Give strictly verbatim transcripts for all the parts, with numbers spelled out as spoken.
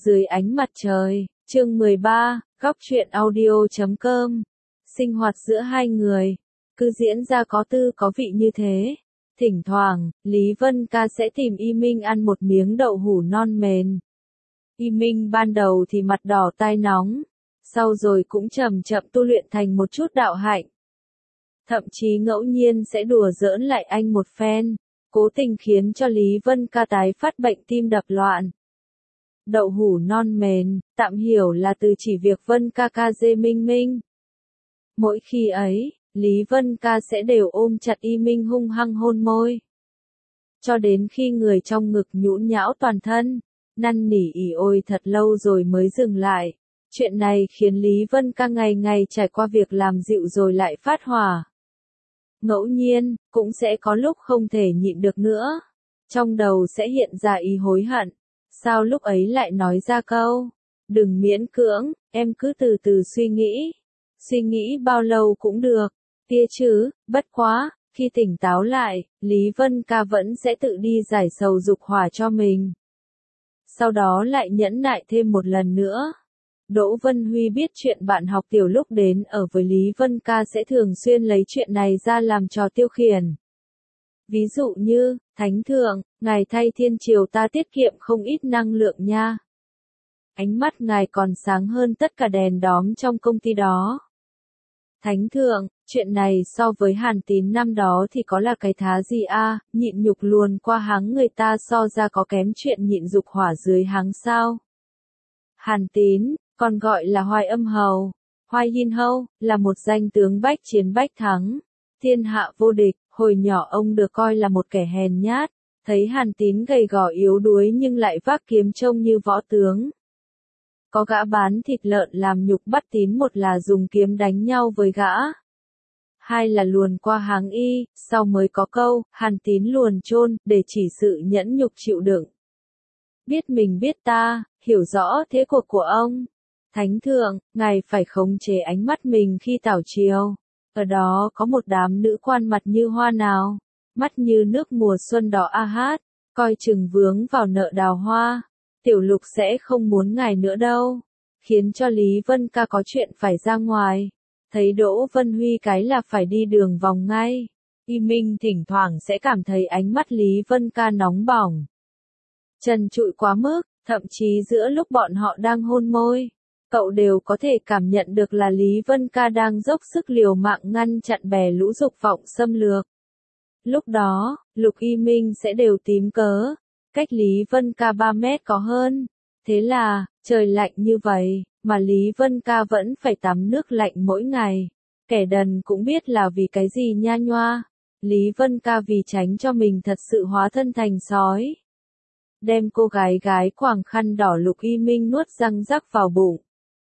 Dưới ánh mặt trời, chương mười ba, góc truyện audio chấm com. Sinh hoạt giữa hai người, cứ diễn ra có tư có vị như thế. Thỉnh thoảng, Lý Vân Ca sẽ tìm Y Minh ăn một miếng đậu hũ non mềm. Y Minh ban đầu thì mặt đỏ tai nóng, sau rồi cũng chậm chậm tu luyện thành một chút đạo hạnh. Thậm chí ngẫu nhiên sẽ đùa giỡn lại anh một phen, cố tình khiến cho Lý Vân Ca tái phát bệnh tim đập loạn. Đậu hũ non mềm, tạm hiểu là từ chỉ việc Vân Ca ca dê Minh Minh. Mỗi khi ấy, Lý Vân Ca sẽ đều ôm chặt Y Minh hung hăng hôn môi. Cho đến khi người trong ngực nhũn nhão toàn thân, năn nỉ ỉ ôi thật lâu rồi mới dừng lại. Chuyện này khiến Lý Vân Ca ngày ngày trải qua việc làm dịu rồi lại phát hỏa. Ngẫu nhiên, cũng sẽ có lúc không thể nhịn được nữa. Trong đầu sẽ hiện ra ý hối hận. Sao lúc ấy lại nói ra câu, đừng miễn cưỡng, em cứ từ từ suy nghĩ. Suy nghĩ bao lâu cũng được, kia chứ, bất quá, khi tỉnh táo lại, Lý Vân Ca vẫn sẽ tự đi giải sầu dục hỏa cho mình. Sau đó lại nhẫn nại thêm một lần nữa. Đỗ Vân Huy biết chuyện bạn học tiểu lúc đến ở với Lý Vân Ca sẽ thường xuyên lấy chuyện này ra làm trò tiêu khiển. Ví dụ như, Thánh Thượng, ngài thay thiên triều ta tiết kiệm không ít năng lượng nha. Ánh mắt ngài còn sáng hơn tất cả đèn đóm trong công ty đó. Thánh Thượng, chuyện này so với Hàn Tín năm đó thì có là cái thá gì a, à, nhịn nhục luồn qua háng người ta so ra có kém chuyện nhịn dục hỏa dưới háng sao. Hàn Tín, còn gọi là Hoài Âm Hầu, Hoài Hin Hâu, là một danh tướng bách chiến bách thắng, thiên hạ vô địch. Hồi nhỏ ông được coi là một kẻ hèn nhát, thấy Hàn Tín gầy gò yếu đuối nhưng lại vác kiếm trông như võ tướng. Có gã bán thịt lợn làm nhục bắt Tín, một là dùng kiếm đánh nhau với gã, hai là luồn qua háng y, sau mới có câu, Hàn Tín luồn chôn, để chỉ sự nhẫn nhục chịu đựng. Biết mình biết ta, hiểu rõ thế cuộc của ông. Thánh Thượng, ngài phải khống chế ánh mắt mình khi tảo triều. Ở đó có một đám nữ quan mặt như hoa nào, mắt như nước mùa xuân đỏ a hát, coi chừng vướng vào nợ đào hoa. Tiểu Lục sẽ không muốn ngài nữa đâu, khiến cho Lý Vân Ca có chuyện phải ra ngoài. Thấy Đỗ Vân Huy cái là phải đi đường vòng ngay. Y Minh thỉnh thoảng sẽ cảm thấy ánh mắt Lý Vân Ca nóng bỏng, trần trụi quá mức, thậm chí giữa lúc bọn họ đang hôn môi, cậu đều có thể cảm nhận được là Lý Vân Ca đang dốc sức liều mạng ngăn chặn bè lũ dục vọng xâm lược. Lúc đó, Lục Y Minh sẽ đều tím cớ, cách Lý Vân Ca ba mét có hơn. Thế là, trời lạnh như vậy, mà Lý Vân Ca vẫn phải tắm nước lạnh mỗi ngày. Kẻ đần cũng biết là vì cái gì nha nhoa. Lý Vân Ca vì tránh cho mình thật sự hóa thân thành sói, đem cô gái gái quàng khăn đỏ Lục Y Minh nuốt răng rắc vào bụng.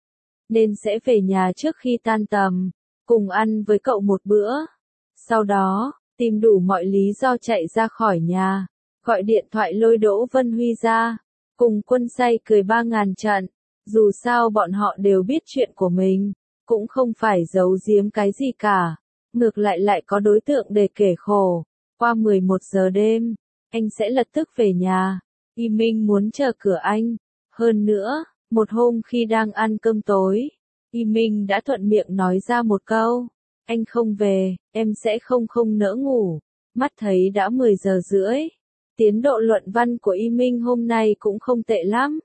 Nên sẽ về nhà trước khi tan tầm, cùng ăn với cậu một bữa. Sau đó, tìm đủ mọi lý do chạy ra khỏi nhà, gọi điện thoại lôi Đỗ Vân Huy ra, cùng Quân Say cười ba ngàn trận. Dù sao bọn họ đều biết chuyện của mình, cũng không phải giấu giếm cái gì cả, ngược lại lại có đối tượng để kể khổ. Qua mười một giờ đêm, anh sẽ lập tức về nhà. Y Minh muốn chờ cửa anh. Hơn nữa, một hôm khi đang ăn cơm tối, Y Minh đã thuận miệng nói ra một câu, anh không về, em sẽ không không nỡ ngủ. Mắt thấy đã mười giờ rưỡi, tiến độ luận văn của Y Minh hôm nay cũng không tệ lắm.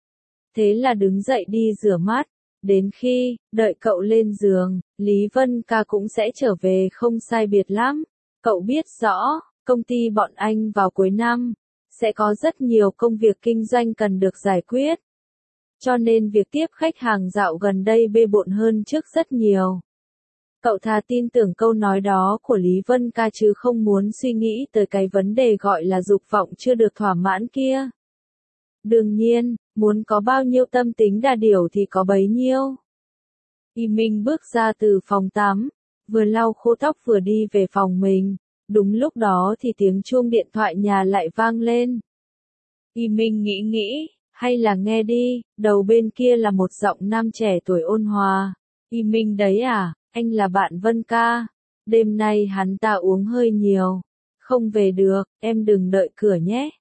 Thế là đứng dậy đi rửa mắt, đến khi, đợi cậu lên giường, Lý Vân Ca cũng sẽ trở về không sai biệt lắm. Cậu biết rõ, công ty bọn anh vào cuối năm, sẽ có rất nhiều công việc kinh doanh cần được giải quyết. Cho nên việc tiếp khách hàng dạo gần đây bê bộn hơn trước rất nhiều. Cậu thà tin tưởng câu nói đó của Lý Vân Ca chứ không muốn suy nghĩ tới cái vấn đề gọi là dục vọng chưa được thỏa mãn kia. Đương nhiên, muốn có bao nhiêu tâm tính đà điểu thì có bấy nhiêu. Y Minh bước ra từ phòng tắm, vừa lau khô tóc vừa đi về phòng mình. Đúng lúc đó thì tiếng chuông điện thoại nhà lại vang lên. Y Minh nghĩ nghĩ, hay là nghe đi, đầu bên kia là một giọng nam trẻ tuổi ôn hòa. Y Minh đấy à, anh là bạn Vân Ca. Đêm nay hắn ta uống hơi nhiều, không về được, em đừng đợi cửa nhé.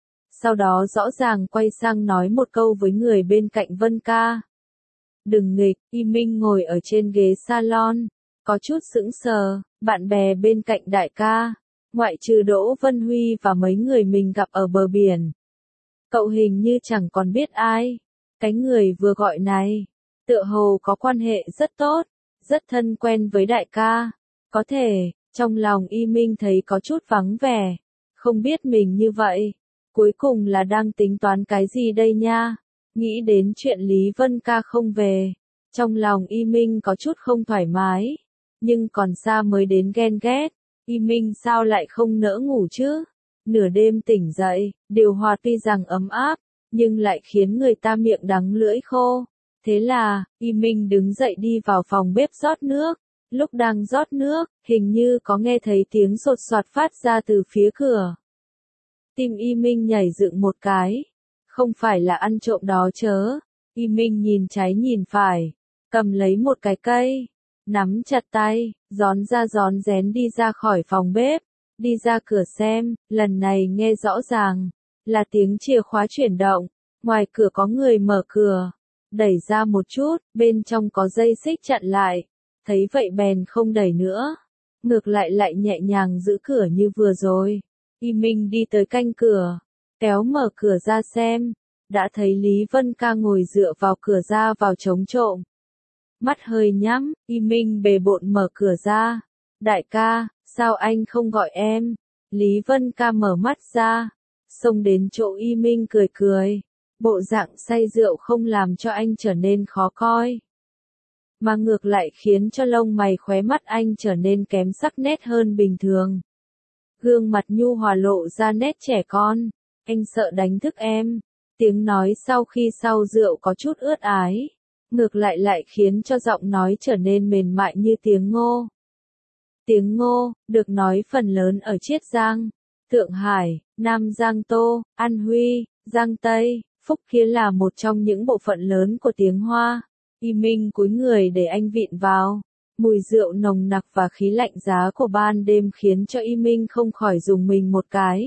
sau đó rõ ràng quay sang nói một câu với người bên cạnh Vân Ca. Đừng nghịch, Y Minh ngồi ở trên ghế salon, có chút sững sờ, bạn bè bên cạnh đại ca, ngoại trừ Đỗ Vân Huy và mấy người mình gặp ở bờ biển. Cậu hình như chẳng còn biết ai, cái người vừa gọi này, tựa hồ có quan hệ rất tốt, rất thân quen với đại ca, có thể, trong lòng Y Minh thấy có chút vắng vẻ, không biết mình như vậy, cuối cùng là đang tính toán cái gì đây nha, nghĩ đến chuyện Lý Vân Ca không về, trong lòng Y Minh có chút không thoải mái, nhưng còn xa mới đến ghen ghét, Y Minh sao lại không nỡ ngủ chứ, nửa đêm tỉnh dậy, điều hòa tuy rằng ấm áp, nhưng lại khiến người ta miệng đắng lưỡi khô. Thế là, Y Minh đứng dậy đi vào phòng bếp rót nước. Lúc đang rót nước, hình như có nghe thấy tiếng sột soạt phát ra từ phía cửa. Tim Y Minh nhảy dựng một cái. Không phải là ăn trộm đó chớ. Y Minh nhìn trái nhìn phải. Cầm lấy một cái cây. Nắm chặt tay, gión ra gión rén đi ra khỏi phòng bếp. Đi ra cửa xem, lần này nghe rõ ràng. Là tiếng chìa khóa chuyển động. Ngoài cửa có người mở cửa. Đẩy ra một chút, bên trong có dây xích chặn lại. Thấy vậy bèn không đẩy nữa. Ngược lại lại nhẹ nhàng giữ cửa như vừa rồi. Y Minh đi tới canh cửa. Kéo mở cửa ra xem. Đã thấy Lý Vân Ca ngồi dựa vào cửa ra vào chống trộm. Mắt hơi nhắm, Y Minh bề bộn mở cửa ra. Đại ca, sao anh không gọi em? Lý Vân Ca mở mắt ra. Xông đến chỗ Y Minh cười cười. Bộ dạng say rượu không làm cho anh trở nên khó coi, mà ngược lại khiến cho lông mày khóe mắt anh trở nên kém sắc nét hơn bình thường. Gương mặt nhu hòa lộ ra nét trẻ con, anh sợ đánh thức em. Tiếng nói sau khi sau rượu có chút ướt ái, ngược lại lại khiến cho giọng nói trở nên mềm mại như tiếng Ngô. Tiếng Ngô, được nói phần lớn ở Chiết Giang, Thượng Hải, Nam Giang Tô, An Huy, Giang Tây. Phúc Kiến là một trong những bộ phận lớn của tiếng Hoa. Y Minh cúi người để anh vịn vào. Mùi rượu nồng nặc và khí lạnh giá của ban đêm khiến cho Y Minh không khỏi rùng mình một cái.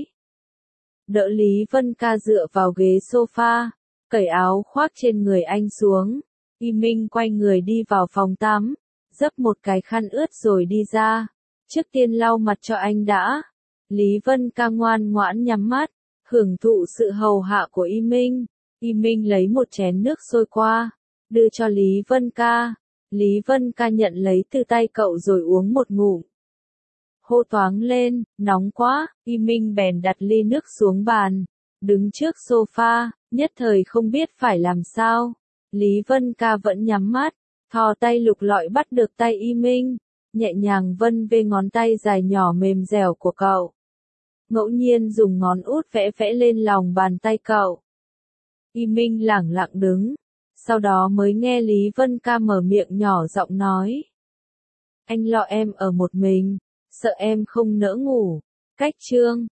Đỡ Lý Vân Ca dựa vào ghế sofa, cởi áo khoác trên người anh xuống. Y Minh quay người đi vào phòng tắm, dấp một cái khăn ướt rồi đi ra. Trước tiên lau mặt cho anh đã. Lý Vân Ca ngoan ngoãn nhắm mắt, hưởng thụ sự hầu hạ của Y Minh. Y Minh lấy một chén nước sôi qua, đưa cho Lý Vân Ca. Lý Vân Ca nhận lấy từ tay cậu rồi uống một ngụm. Hô toáng lên, nóng quá, Y Minh bèn đặt ly nước xuống bàn, đứng trước sofa, nhất thời không biết phải làm sao. Lý Vân Ca vẫn nhắm mắt, thò tay lục lọi bắt được tay Y Minh, nhẹ nhàng vân về ngón tay dài nhỏ mềm dẻo của cậu. Ngẫu nhiên dùng ngón út vẽ vẽ lên lòng bàn tay cậu. Y Minh lẳng lặng đứng, sau đó mới nghe Lý Vân Ca mở miệng nhỏ giọng nói. Anh lo em ở một mình, sợ em không nỡ ngủ. Cách chương